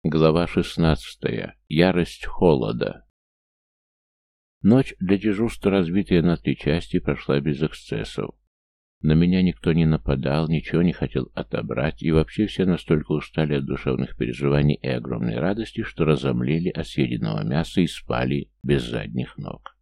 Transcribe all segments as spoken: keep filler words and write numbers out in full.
Глава шестнадцатая. Ярость холода. Ночь, для дежурства разбитая на три части, прошла без эксцессов. На меня никто не нападал, ничего не хотел отобрать, и вообще все настолько устали от душевных переживаний и огромной радости, что разомлели от съеденного мяса и спали без задних ног.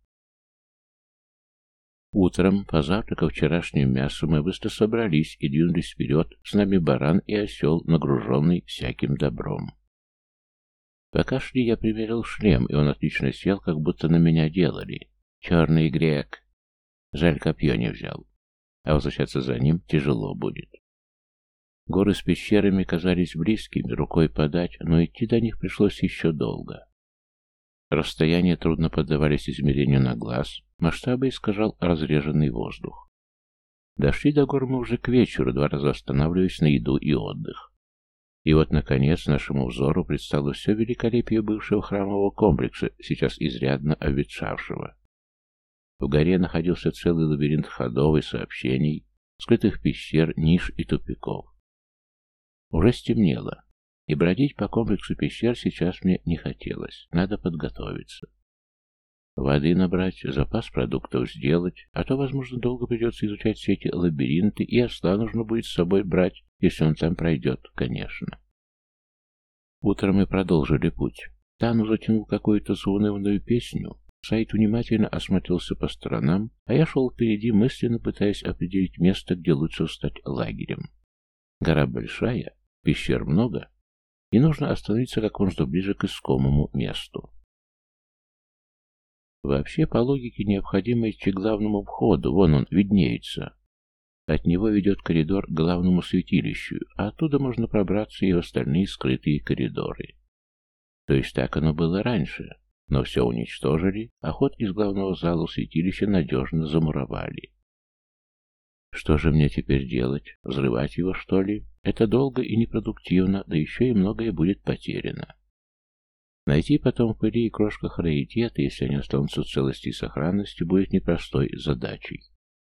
Утром, позавтракав вчерашним мясом, мы быстро собрались и двинулись вперед, с нами баран и осел, нагруженный всяким добром. Пока шли, я примерил шлем, и он отлично сел, как будто на меня делали. Черный грек. Жаль, копье не взял. А возвращаться за ним тяжело будет. Горы с пещерами казались близкими, рукой подать, но идти до них пришлось еще долго. Расстояния трудно поддавались измерению на глаз, масштабы искажал разреженный воздух. Дошли до гор мы уже к вечеру, два раза останавливаясь на еду и отдых. И вот, наконец, нашему взору предстало все великолепие бывшего храмового комплекса, сейчас изрядно обветшавшего. В горе находился целый лабиринт ходов и сообщений, скрытых пещер, ниш и тупиков. Уже стемнело, и бродить по комплексу пещер сейчас мне не хотелось, надо подготовиться. Воды набрать, запас продуктов сделать, а то, возможно, долго придется изучать все эти лабиринты, и осла нужно будет с собой брать, если он там пройдет, конечно. Утром мы продолжили путь. Тану затянул какую-то заунывную песню, Саид внимательно осмотрелся по сторонам, а я шел впереди, мысленно пытаясь определить место, где лучше стать лагерем. Гора большая, пещер много, и нужно остановиться как можно ближе к искомому месту. Вообще, по логике, необходимо идти к главному входу, вон он, виднеется. От него ведет коридор к главному святилищу, а оттуда можно пробраться и в остальные скрытые коридоры. То есть так оно было раньше, но все уничтожили, а ход из главного зала святилища надежно замуровали. Что же мне теперь делать? Взрывать его, что ли? Это долго и непродуктивно, да еще и многое будет потеряно. Найти потом в пыли и крошках раритеты, если они останутся в целости и сохранности, будет непростой задачей.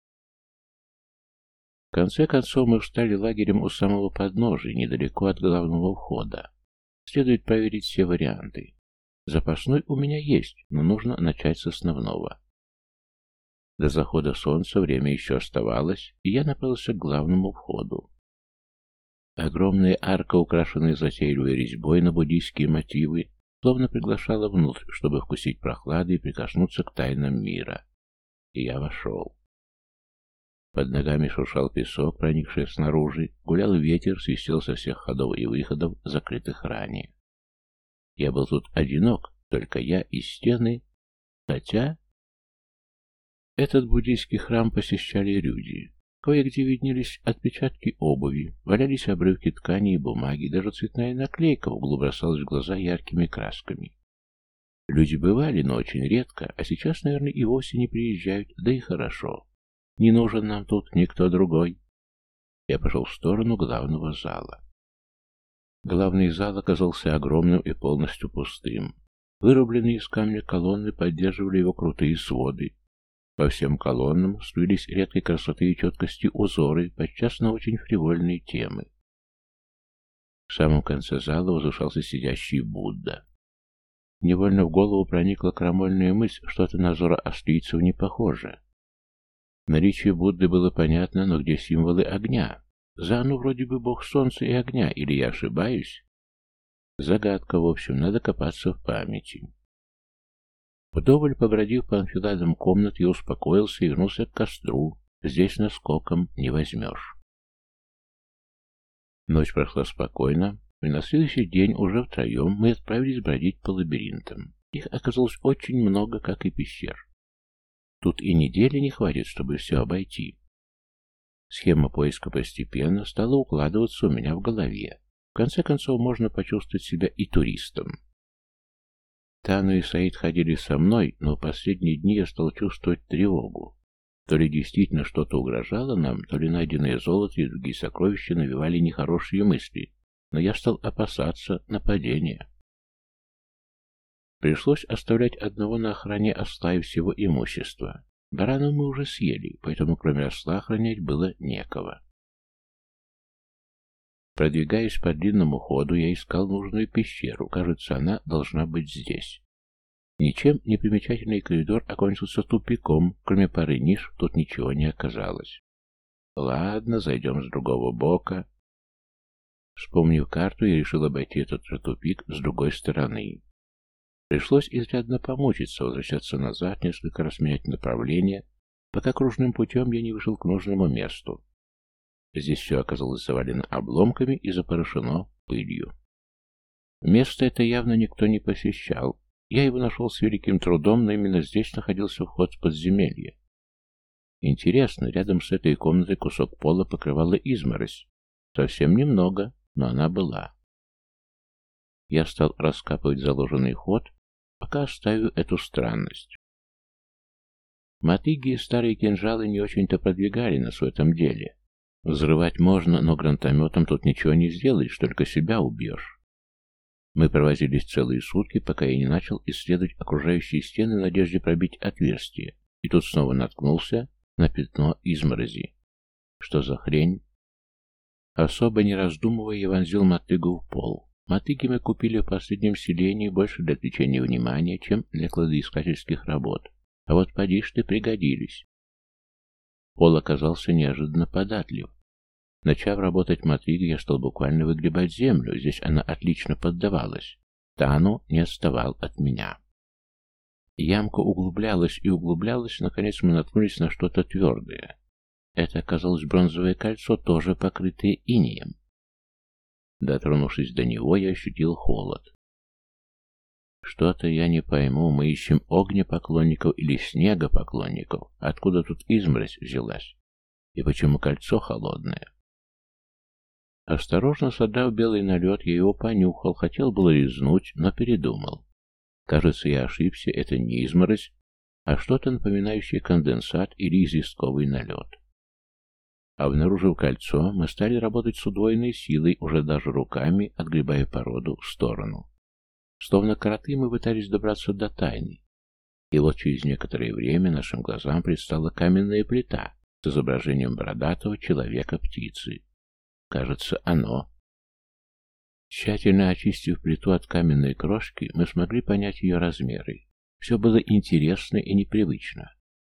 В конце концов мы встали лагерем у самого подножия, недалеко от главного входа. Следует проверить все варианты. Запасной у меня есть, но нужно начать с основного. До захода солнца время еще оставалось, и я направился к главному входу. Огромная арка, украшенная затейливой резьбой на буддийские мотивы, словно приглашала внутрь, чтобы вкусить прохлады и прикоснуться к тайнам мира. И я вошел. Под ногами шуршал песок, проникший снаружи, гулял ветер, свистел со всех ходов и выходов, закрытых ранее. Я был тут одинок, только я и стены, хотя... Этот буддийский храм посещали люди. Кое-где виднелись отпечатки обуви, валялись обрывки ткани и бумаги, даже цветная наклейка в углу бросалась в глаза яркими красками. Люди бывали, но очень редко, а сейчас, наверное, и вовсе не приезжают, да и хорошо. Не нужен нам тут никто другой. Я пошел в сторону главного зала. Главный зал оказался огромным и полностью пустым. Вырубленные из камня колонны поддерживали его крутые своды. По всем колоннам струились редкой красоты и четкости узоры, подчас на очень фривольные темы. В самом конце зала возвышался сидящий Будда. Невольно в голову проникла крамольная мысль, что-то на зороастрийцев не похоже. Наличие Будды было понятно, но где символы огня? Зану вроде бы бог солнца и огня, или я ошибаюсь? Загадка, в общем, надо копаться в памяти. Вдоволь побродив по анфиладам комнат, я успокоился и вернулся к костру. Здесь наскоком не возьмешь. Ночь прошла спокойно, и на следующий день уже втроем мы отправились бродить по лабиринтам. Их оказалось очень много, как и пещер. Тут и недели не хватит, чтобы все обойти. Схема поиска постепенно стала укладываться у меня в голове. В конце концов, можно почувствовать себя и туристом. Тану и Саид ходили со мной, но в последние дни я стал чувствовать тревогу. То ли действительно что-то угрожало нам, то ли найденное золото и другие сокровища навевали нехорошие мысли, но я стал опасаться нападения. Пришлось оставлять одного на охране осла и всего имущества. Барана мы уже съели, поэтому кроме осла охранять было некого. Продвигаясь по длинному ходу, я искал нужную пещеру. Кажется, она должна быть здесь. Ничем не примечательный коридор окончился тупиком. Кроме пары ниш, тут ничего не оказалось. Ладно, зайдем с другого бока. Вспомнив карту, я решил обойти этот же тупик с другой стороны. Пришлось изрядно помучиться, возвращаться назад, несколько раз менять направление, пока кружным путем я не вышел к нужному месту. Здесь все оказалось завалено обломками и запорошено пылью. Место это явно никто не посещал. Я его нашел с великим трудом, но именно здесь находился вход в подземелье. Интересно, рядом с этой комнатой кусок пола покрывала изморозь. Совсем немного, но она была. Я стал раскапывать заложенный ход, пока оставлю эту странность. Мотыги и старые кинжалы не очень-то продвигали нас в этом деле. Взрывать можно, но гранатометом тут ничего не сделаешь, только себя убьешь. Мы провозились целые сутки, пока я не начал исследовать окружающие стены в надежде пробить отверстие, и тут снова наткнулся на пятно изморози. Что за хрень? Особо не раздумывая, я вонзил мотыгу в пол. Мотыги мы купили в последнем селении больше для отвлечения внимания, чем для кладоискательских работ. А вот поди ж ты, пригодились. Пол оказался неожиданно податлив. Начав работать мотыгой, я стал буквально выгребать землю. Здесь она отлично поддавалась. Тану не отставал от меня. Ямка углублялась и углублялась, наконец мы наткнулись на что-то твердое. Это оказалось бронзовое кольцо, тоже покрытое инеем. Дотронувшись до него, я ощутил холод. Что-то я не пойму, мы ищем огнепоклонников или снегопоклонников. Откуда тут изморозь взялась? И почему кольцо холодное? Осторожно содрав белый налет, я его понюхал, хотел было лизнуть, но передумал. Кажется, я ошибся, это не изморозь, а что-то напоминающее конденсат или известковый налет. Обнаружив кольцо, мы стали работать с удвоенной силой, уже даже руками, отгребая породу в сторону. Словно кроты мы пытались добраться до тайны. И вот через некоторое время нашим глазам предстала каменная плита с изображением бородатого человека-птицы. Кажется, оно. Тщательно очистив плиту от каменной крошки, мы смогли понять ее размеры. Все было интересно и непривычно.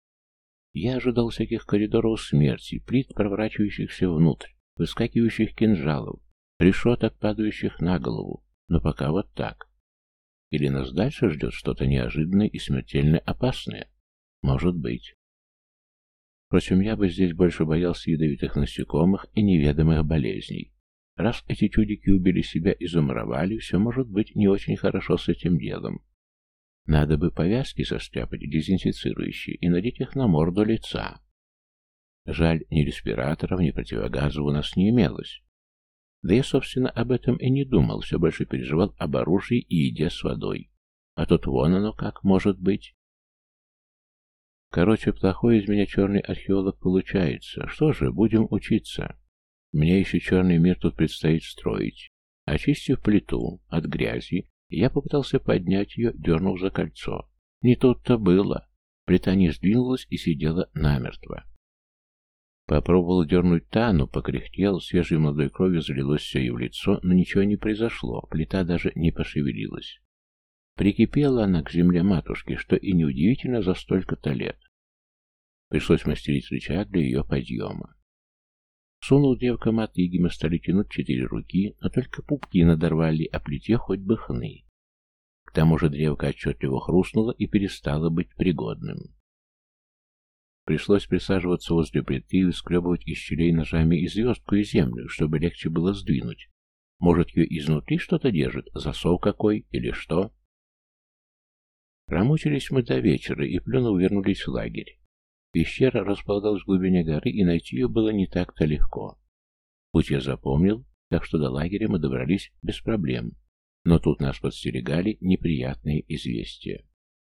Я ожидал всяких коридоров смерти, плит, проворачивающихся внутрь, выскакивающих кинжалов, решеток, падающих на голову, но пока вот так. Или нас дальше ждет что-то неожиданное и смертельно опасное? Может быть. Впрочем, я бы здесь больше боялся ядовитых насекомых и неведомых болезней. Раз эти чудики убили себя и замуровали, все может быть не очень хорошо с этим делом. Надо бы повязки состряпать дезинфицирующие и надеть их на морду лица. Жаль, ни респираторов, ни противогазов у нас не имелось. Да я, собственно, об этом и не думал, все больше переживал об оружии и еде с водой. А тут вон оно как может быть. Короче, плохой из меня черный археолог получается. Что же, будем учиться. Мне еще черный мир тут предстоит строить. Очистив плиту от грязи, я попытался поднять ее, дернув за кольцо. Не тут-то было. Плита не сдвинулась и сидела намертво. Попробовал дернуть Тану, покряхтел, свежей молодой кровью залилось все ей в лицо, но ничего не произошло, плита даже не пошевелилась. Прикипела она к земле матушки, что и неудивительно за столько-то лет. Пришлось мастерить рычаг для ее подъема. Сунул девка мотыги, мы стали тянуть четыре руки, но только пупки надорвали, а плите хоть бы хны. К тому же древко отчетливо хрустнуло и перестало быть пригодным. Пришлось присаживаться возле плиты и выскребывать из щелей ножами и звездку, и землю, чтобы легче было сдвинуть. Может, ее изнутри что-то держит, засов какой или что? Промучились мы до вечера и, плюнув, вернулись в лагерь. Пещера располагалась в глубине горы, и найти ее было не так-то легко. Путь я запомнил, так что до лагеря мы добрались без проблем. Но тут нас подстерегали неприятные известия.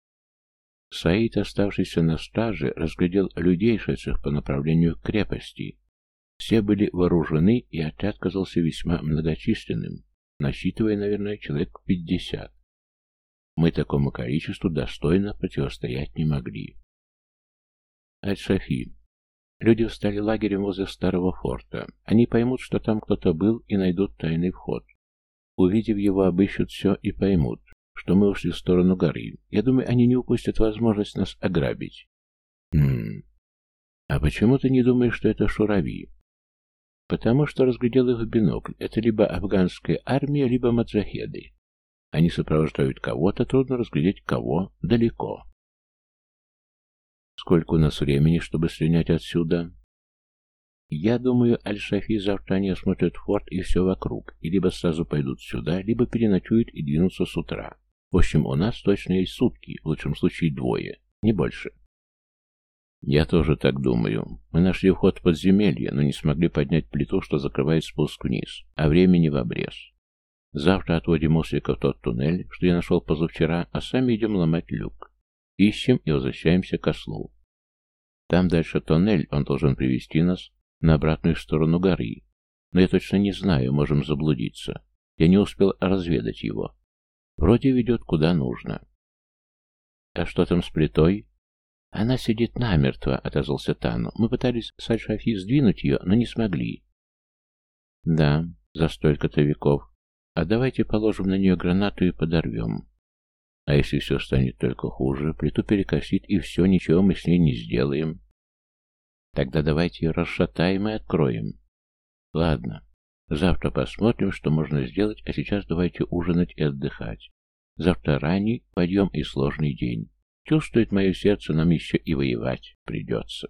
Саид, оставшийся на страже, разглядел людей, шедших по направлению к крепости. Все были вооружены, и отряд казался весьма многочисленным, насчитывая, наверное, человек пятьдесят. Мы такому количеству достойно противостоять не могли. Аль-Шафи. Люди встали лагерем возле старого форта. Они поймут, что там кто-то был, и найдут тайный вход. Увидев его, обыщут все и поймут, что мы ушли в сторону горы. Я думаю, они не упустят возможность нас ограбить. Хм. А почему ты не думаешь, что это шурави? Потому что разглядел их в бинокль. Это либо афганская армия, либо маджахеды. Они сопровождают кого-то, трудно разглядеть кого, далеко. Сколько у нас времени, чтобы слинять отсюда? Я думаю, Аль-Шафи завтра они осмотрят форт и все вокруг, и либо сразу пойдут сюда, либо переночуют и двинутся с утра. В общем, у нас точно есть сутки, в лучшем случае двое, не больше. Я тоже так думаю. Мы нашли вход в подземелье, но не смогли поднять плиту, что закрывает спуск вниз, а времени в обрез. Завтра отводим Ослика в тот туннель, что я нашел позавчера, а сами идем ломать люк. Ищем и возвращаемся к ослу. Там дальше тоннель, он должен привести нас на обратную сторону горы. Но я точно не знаю, можем заблудиться. Я не успел разведать его. Вроде ведет куда нужно. А что там с плитой? Она сидит намертво, отозвался Тану. Мы пытались с Аль-Шафи сдвинуть ее, но не смогли. Да, за столько-то веков. А давайте положим на нее гранату и подорвем. А если все станет только хуже, плиту перекосит и все, ничего мы с ней не сделаем. Тогда давайте ее расшатаем и откроем. Ладно, завтра посмотрим, что можно сделать, а сейчас давайте ужинать и отдыхать. Завтра ранний подъем и сложный день. Чувствует мое сердце, нам еще и воевать придется.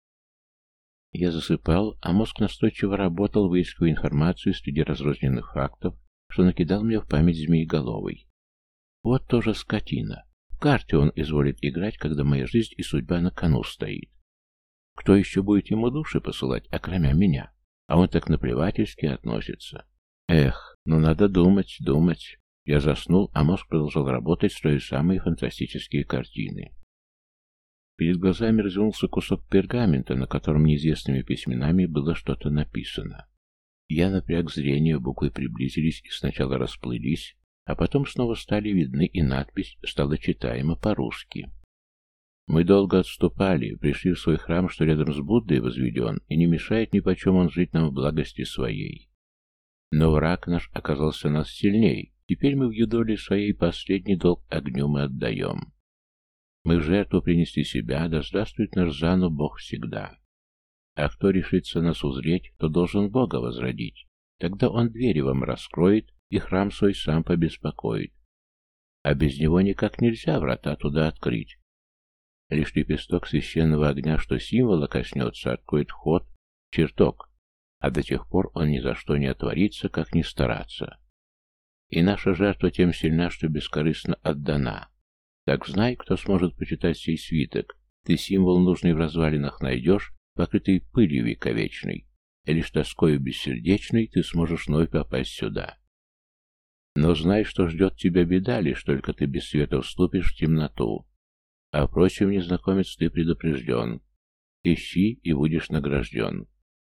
Я засыпал, а мозг настойчиво работал, выискивая информацию среди разрозненных фактов, что накидал мне в память Змееголовый. Вот тоже скотина. В карты он изволит играть, когда моя жизнь и судьба на кону стоит. Кто еще будет ему души посылать, окромя меня? А он так наплевательски относится. Эх, ну надо думать, думать. Я заснул, а мозг продолжал работать, строя самые фантастические картины. Перед глазами развернулся кусок пергамента, на котором неизвестными письменами было что-то написано. Я напряг зрение, буквы приблизились и сначала расплылись, а потом снова стали видны, и надпись стала читаема по-русски. Мы долго отступали, пришли в свой храм, что рядом с Буддой возведен, и не мешает ни почем он жить нам в благости своей. Но враг наш оказался нас сильней, теперь мы в юдоле своей последний долг огню мы отдаем. Мы в жертву принесли себя, да здравствует наш Зану Бог всегда. А кто решится нас узреть, то должен Бога возродить. Тогда он двери вам раскроет и храм свой сам побеспокоит. А без него никак нельзя врата туда открыть. Лишь лепесток священного огня, что символа коснется, откроет вход в чертог, а до тех пор он ни за что не отворится, как ни стараться. И наша жертва тем сильна, что бескорыстно отдана. Так знай, кто сможет почитать сей свиток, ты символ нужный в развалинах найдешь, покрытый пылью вековечной, и лишь тоскою бессердечной ты сможешь вновь попасть сюда. Но знай, что ждет тебя беда, лишь только ты без света вступишь в темноту. А впрочем, незнакомец, ты предупрежден. Ищи и будешь награжден.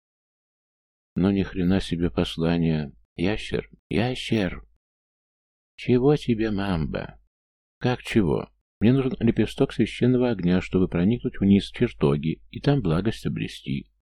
Но ни хрена себе послание. Ящер, ящер. Чего тебе, мамба? Как чего? Мне нужен лепесток священного огня, чтобы проникнуть вниз в чертоги и там благость обрести.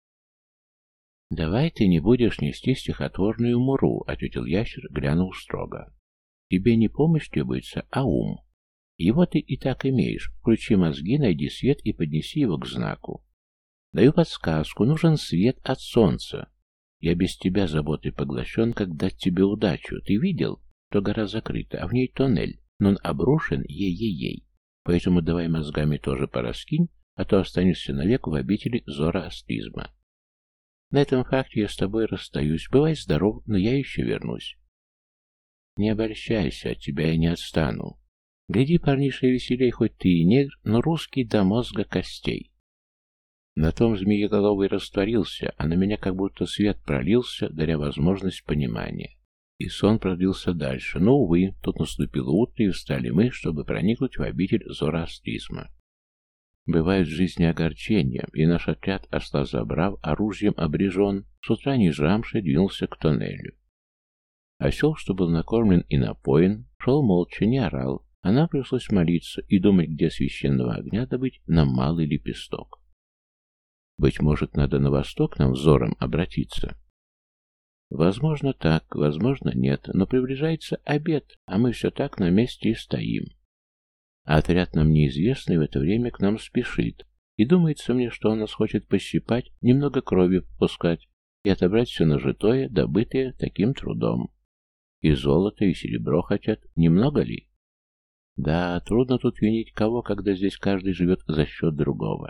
«Давай ты не будешь нести стихотворную муру», — ответил ящер, глянул строго. «Тебе не помощь требуется, а ум. Его ты и так имеешь. Включи мозги, найди свет и поднеси его к знаку. Даю подсказку, нужен свет от солнца. Я без тебя заботой поглощен, как дать тебе удачу. Ты видел, что гора закрыта, а в ней тоннель, но он обрушен ей-ей-ей. Поэтому давай мозгами тоже пораскинь, а то останешься навек в обители зороастризма. На этом факте я с тобой расстаюсь. Бывай здоров, но я еще вернусь. Не обольщайся, от тебя я не отстану. Гляди, парниша, веселей, хоть ты и негр, но русский до мозга костей. На том Змееголовый растворился, а на меня как будто свет пролился, даря возможность понимания. И сон продлился дальше, но, увы, тут наступило утро, и встали мы, чтобы проникнуть в обитель зороастризма. Бывают в жизни огорчения, и наш отряд, осла забрав, оружием обрежен, с утра не жрамши двинулся к тоннелю. Осел, что был накормлен и напоен, шел молча, не орал, а нам пришлось молиться и думать, где священного огня добыть на малый лепесток. Быть может, надо на восток нам взором обратиться? Возможно, так, возможно, нет, но приближается обед, а мы все так на месте и стоим. А отряд нам неизвестный в это время к нам спешит, и думается мне, что он нас хочет пощипать, немного крови попускать и отобрать все нажитое, добытое таким трудом. И золото, и серебро хотят, немного ли? Да, трудно тут винить кого, когда здесь каждый живет за счет другого.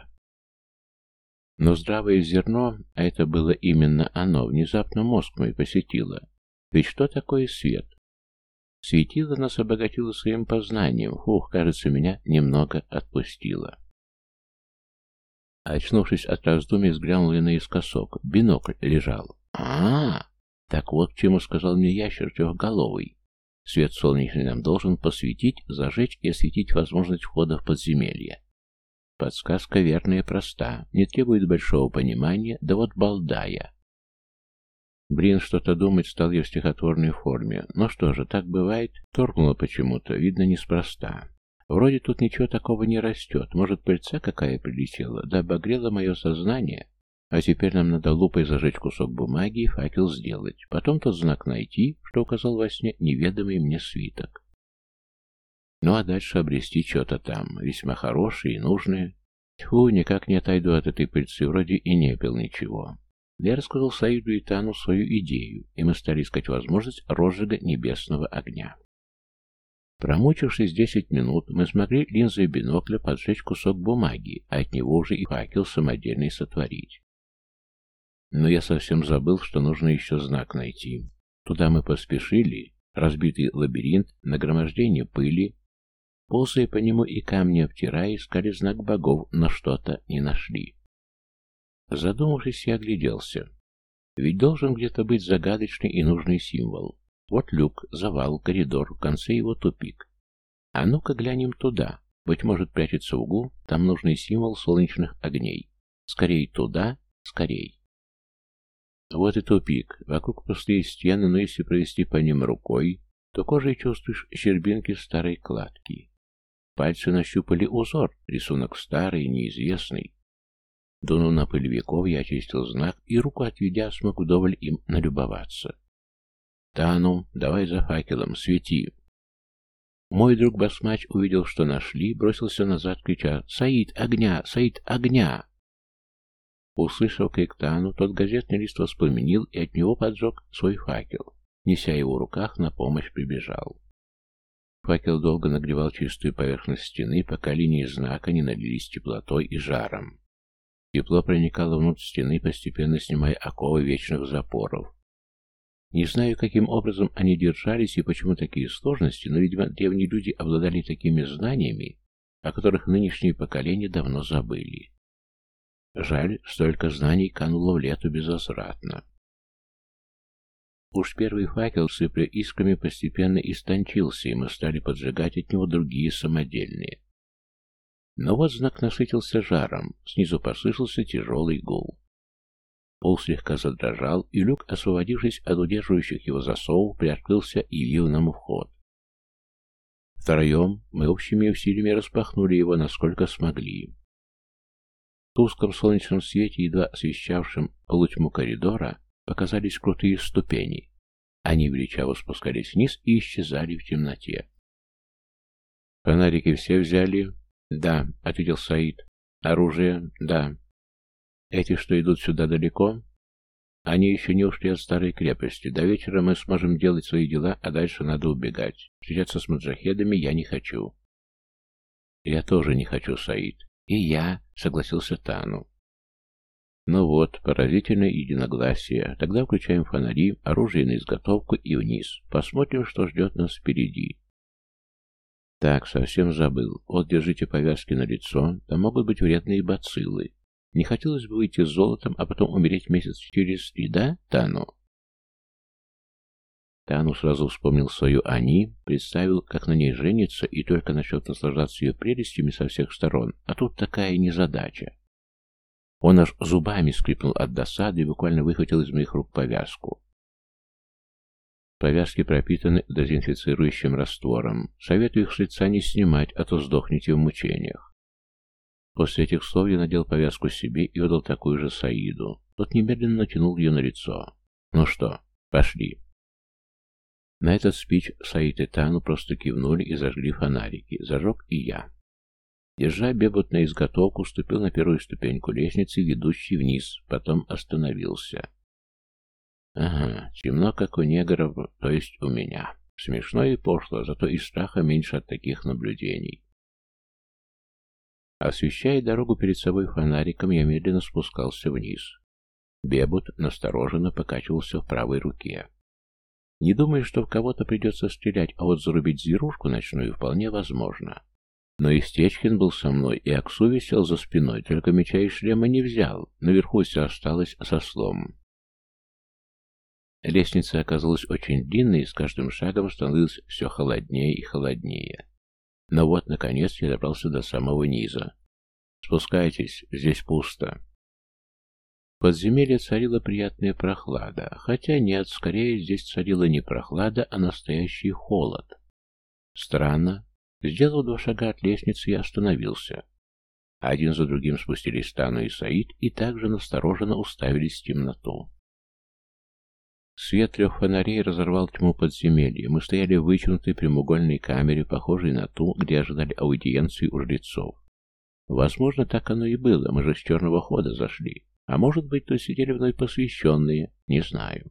Но здравое зерно, а это было именно оно, внезапно мозг мой посетило. Ведь что такое свет? Светило нас обогатило своим познанием, фух, кажется, меня немного отпустило. Очнувшись от раздумий, взглянул я наискосок. Бинокль лежал. а, -а, -а Так вот, к чему сказал мне ящер трехголовый. Свет солнечный нам должен посветить, зажечь и осветить возможность входа в подземелье. Подсказка верная и проста, не требует большого понимания, да вот балдая. Блин, что-то думать стал я в стихотворной форме. Но что же, так бывает, торкнуло почему-то, видно, неспроста. Вроде тут ничего такого не растет, может, пыльца какая прилетела, да обогрела мое сознание. А теперь нам надо лупой зажечь кусок бумаги и факел сделать, потом тот знак найти, что указал во сне неведомый мне свиток. Ну а дальше обрести что-то там, весьма хорошее и нужное. Тьфу, никак не отойду от этой пыльцы, вроде и не пил ничего. Я рассказал Саиду и Тану свою идею, и мы стали искать возможность розжига небесного огня. Промучившись десять минут, мы смогли линзой бинокля поджечь кусок бумаги, а от него уже и факел самодельный сотворить. Но я совсем забыл, что нужно еще знак найти. Туда мы поспешили, разбитый лабиринт, нагромождение пыли, ползая по нему и камни обтирая, искали знак богов, но что-то не нашли. Задумавшись, я огляделся. Ведь должен где-то быть загадочный и нужный символ. Вот люк, завал, коридор, в конце его тупик. А ну-ка глянем туда. Быть может, прячется в углу, там нужный символ солнечных огней. Скорей туда, скорей. Вот и тупик. Вокруг пустые стены, но если провести по ним рукой, то кожей чувствуешь щербинки старой кладки. Пальцы нащупали узор, рисунок старый, неизвестный. Дунув на пыль веков, я очистил знак и, руку отведя, смог вдоволь им налюбоваться. «Тану, давай за факелом, свети!» Мой друг Басмач увидел, что нашли, бросился назад, крича: «Саид, огня! Саид, огня!» Услышав крик Тану, тот газетный лист воспламенил и от него поджег свой факел. Неся его в руках, на помощь прибежал. Факел долго нагревал чистую поверхность стены, пока линии знака не налились теплотой и жаром. Тепло проникало внутрь стены, постепенно снимая оковы вечных запоров. Не знаю, каким образом они держались и почему такие сложности, но, видимо, древние люди обладали такими знаниями, о которых нынешние поколения давно забыли. Жаль, столько знаний кануло в лету безвозвратно. Уж первый факел, сыпля искрами, постепенно истончился, и мы стали поджигать от него другие самодельные. Но вот знак насытился жаром, снизу послышался тяжелый гул. Пол слегка задрожал, и люк, освободившись от удерживающих его засовов, приоткрылся и явил нам вход. Втроем мы общими усилиями распахнули его, насколько смогли. В тусклом солнечном свете, едва освещавшем полутьму коридора, показались крутые ступени. Они величаво спускались вниз и исчезали в темноте. «Фонарики все взяли?» «Да», — ответил Саид. «Оружие?» «Да». «Эти, что идут сюда, далеко?» «Они еще не ушли от старой крепости. До вечера мы сможем делать свои дела, а дальше надо убегать. Встречаться с маджахедами я не хочу». «Я тоже не хочу, Саид». «И я», — согласился Тану. «Ну вот, поразительное единогласие. Тогда включаем фонари, оружие на изготовку и вниз. Посмотрим, что ждет нас впереди». «Так, совсем забыл. Вот, держите повязки на лицо. Там могут быть вредные бациллы. Не хотелось бы выйти с золотом, а потом умереть месяц через три, да, Тану?» Тану сразу вспомнил свою Ани, представил, как на ней женится, и только начнет наслаждаться ее прелестями со всех сторон, а тут такая незадача. Он аж зубами скрипнул от досады и буквально выхватил из моих рук повязку. Повязки пропитаны дезинфицирующим раствором. Советую их с лица не снимать, а то сдохнете в мучениях. После этих слов я надел повязку себе и выдал такую же Саиду. Тот немедленно натянул ее на лицо. «Ну что, пошли». На этот спич Саид и Тану просто кивнули и зажгли фонарики. Зажег и я. Держа Бебут на изготовку, ступил на первую ступеньку лестницы, ведущей вниз, потом остановился. Ага, темно, как у негров, то есть у меня. Смешно и пошло, зато и страха меньше от таких наблюдений. Освещая дорогу перед собой фонариком, я медленно спускался вниз. Бебут настороженно покачивался в правой руке. Не думаю, что в кого-то придется стрелять, а вот зарубить зверушку ночную вполне возможно. Но и Стечкин был со мной, и Аксу висел за спиной, только меча и шлема не взял, наверху все осталось со слом. Лестница оказалась очень длинной, и с каждым шагом становилось все холоднее и холоднее. Но вот, наконец, я добрался до самого низа. «Спускайтесь, здесь пусто». В подземелье царила приятная прохлада, хотя нет, скорее здесь царила не прохлада, а настоящий холод. Странно. Сделав два шага от лестницы, я остановился. Один за другим спустились Тану и Саид и также настороженно уставились в темноту. Свет трех фонарей разорвал тьму подземелья. Мы стояли в вытянутой прямоугольной камере, похожей на ту, где ожидали аудиенции у жрецов. Возможно, так оно и было, мы же с черного хода зашли. А может быть, то сидели вновь посвященные, не знаю.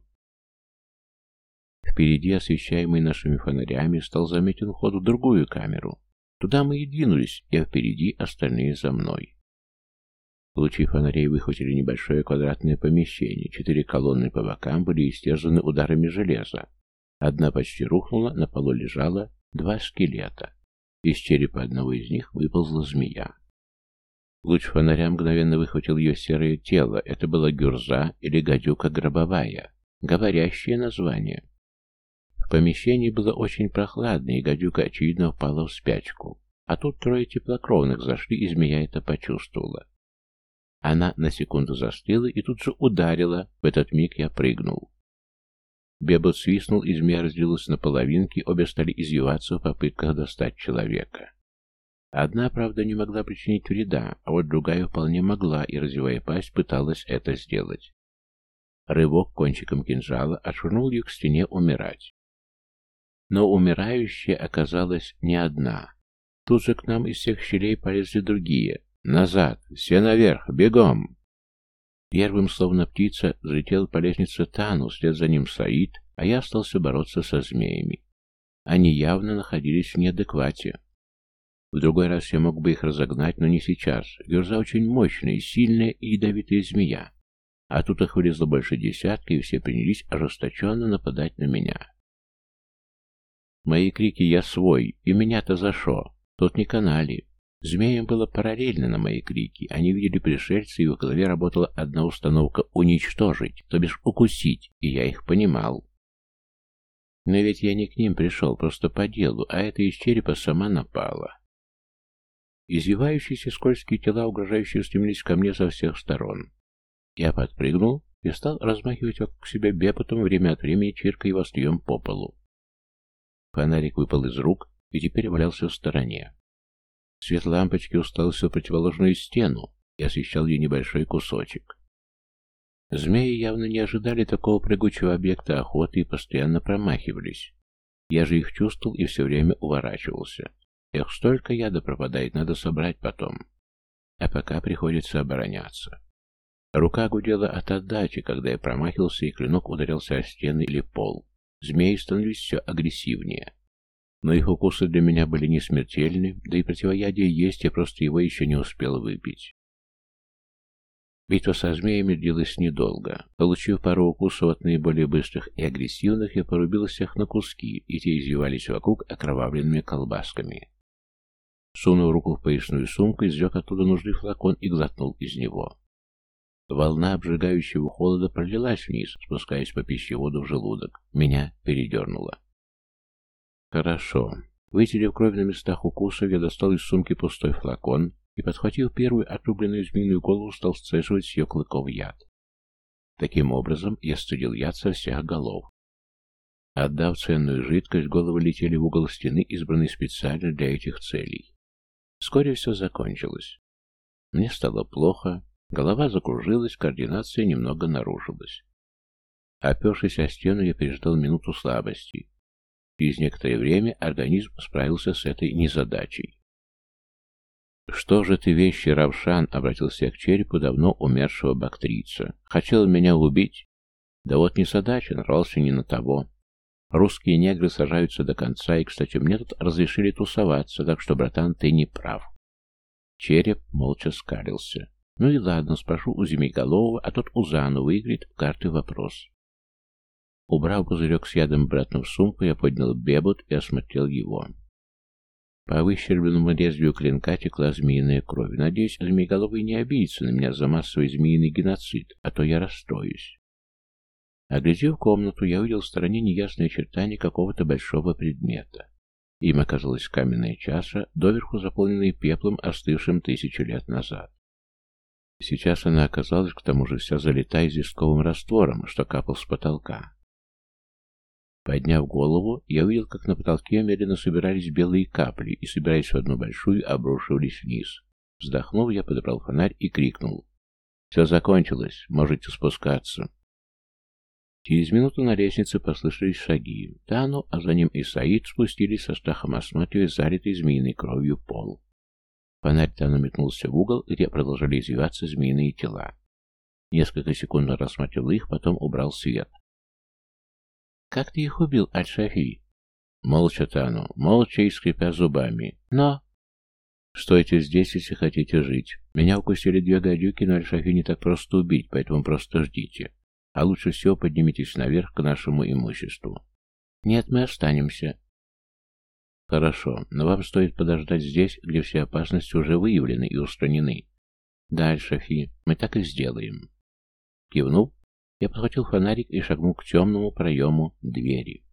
Впереди, освещаемый нашими фонарями, стал заметен ход в другую камеру. Туда мы и двинулись, а впереди остальные за мной. Лучи фонарей выхватили небольшое квадратное помещение. Четыре колонны по бокам были истерзаны ударами железа. Одна почти рухнула, на полу лежало два скелета. Из черепа одного из них выползла змея. Луч фонаря мгновенно выхватил ее серое тело. Это была гюрза или гадюка гробовая. Говорящее название. В помещении было очень прохладно, и гадюка, очевидно, впала в спячку. А тут трое теплокровных зашли, и змея это почувствовала. Она на секунду застыла и тут же ударила. В этот миг я прыгнул. Бебот свистнул, и змея разделилась на половинки, обе стали извиваться в попытках достать человека. Одна, правда, не могла причинить вреда, а вот другая вполне могла, и, разевая пасть, пыталась это сделать. Рывок кончиком кинжала отшвырнул ее к стене умирать. Но умирающая оказалась не одна. Тут же к нам из всех щелей полезли другие. «Назад! Все наверх! Бегом!» Первым, словно птица, взлетел по лестнице Тану, вслед за ним Саид, а я остался бороться со змеями. Они явно находились в неадеквате. В другой раз я мог бы их разогнать, но не сейчас. Гюрза очень мощная, сильная и ядовитая змея. А тут их вылезло больше десятка, и все принялись ожесточенно нападать на меня. Мои крики «Я свой!» и «Меня-то за шо?» Тут не канали. Змеям было параллельно на мои крики. Они видели пришельца, и в голове работала одна установка «уничтожить», то бишь «укусить», и я их понимал. Но ведь я не к ним пришел, просто по делу, а эта из черепа сама напала. Извивающиеся скользкие тела угрожающе устремились ко мне со всех сторон. Я подпрыгнул и стал размахивать вокруг себя бепотом, время от времени чиркая его острием по полу. Фонарик выпал из рук и теперь валялся в стороне. Свет лампочки уставился в противоположную стену и освещал ее небольшой кусочек. Змеи явно не ожидали такого прыгучего объекта охоты и постоянно промахивались. Я же их чувствовал и все время уворачивался. Эх, столько яда пропадает, надо собрать потом. А пока приходится обороняться. Рука гудела от отдачи, когда я промахивался, и клинок ударился о стены или пол. Змеи становились все агрессивнее. Но их укусы для меня были не смертельны, да и противоядие есть, я просто его еще не успел выпить. Битва со змеями длилась недолго. Получив пару укусов от наиболее быстрых и агрессивных, я порубил всех на куски, и те извивались вокруг окровавленными колбасками. Сунув руку в поясную сумку, извлек оттуда нужный флакон и глотнул из него. Волна обжигающего холода пролилась вниз, спускаясь по пищеводу в желудок. Меня передернуло. Хорошо. Вытерев кровь на местах укусов, я достал из сумки пустой флакон и, подхватив первую отрубленную змеиную голову, стал сцеживать с ее клыков яд. Таким образом, я сцедил яд со всех голов. Отдав ценную жидкость, головы летели в угол стены, избранный специально для этих целей. Вскоре все закончилось. Мне стало плохо, голова закружилась, координация немного нарушилась. Опершись о стену, я переждал минуту слабости. Через некоторое время организм справился с этой незадачей. «Что же ты, вещи, Равшан?» — обратился я к черепу давно умершего бактрийца. «Хотел меня убить?» «Да вот незадача, нарвался не на того. Русские негры сажаются до конца, и, кстати, мне тут разрешили тусоваться, так что, братан, ты не прав». Череп молча скалился. «Ну и ладно, спрошу у Змееголового, а тот у Зану выиграет в карты вопрос». Убрав пузырек с ядом обратно в сумку, я поднял бебут и осмотрел его. По выщербленному лезвию клинка текла змеиная кровь. Надеюсь, Змееголовый не обидится на меня за массовый змеиный геноцид, а то я расстроюсь. Оглядев комнату, я увидел в стороне неясные очертания какого-то большого предмета. Им оказалась каменная чаша, доверху заполненная пеплом, остывшим тысячу лет назад. Сейчас она оказалась к тому же вся залита известковым раствором, что капал с потолка. Подняв голову, я увидел, как на потолке медленно собирались белые капли и, собираясь в одну большую, обрушивались вниз. Вздохнув, я подобрал фонарь и крикнул: «Все закончилось, можете спускаться». Через минуту на лестнице послышались шаги. Тану, а за ним и Саид спустились со страхом, осматривая залитый змеиной кровью пол. Фонарь Тану метнулся в угол, где продолжали извиваться змеиные тела. Несколько секунд он рассматривал их, потом убрал свет. «Как ты их убил, Аль-Шафи?» «Молча, Тану, молча и скрипя зубами. Но...» «Стойте здесь, если хотите жить. Меня укусили две гадюки, но Аль-Шафи не так просто убить, поэтому просто ждите. А лучше всего поднимитесь наверх к нашему имуществу». «Нет, мы останемся». «Хорошо, но вам стоит подождать здесь, где все опасности уже выявлены и устранены». «Да, Аль-Шафи, мы так и сделаем». Кивнув, я подхватил фонарик и шагнул к темному проему двери.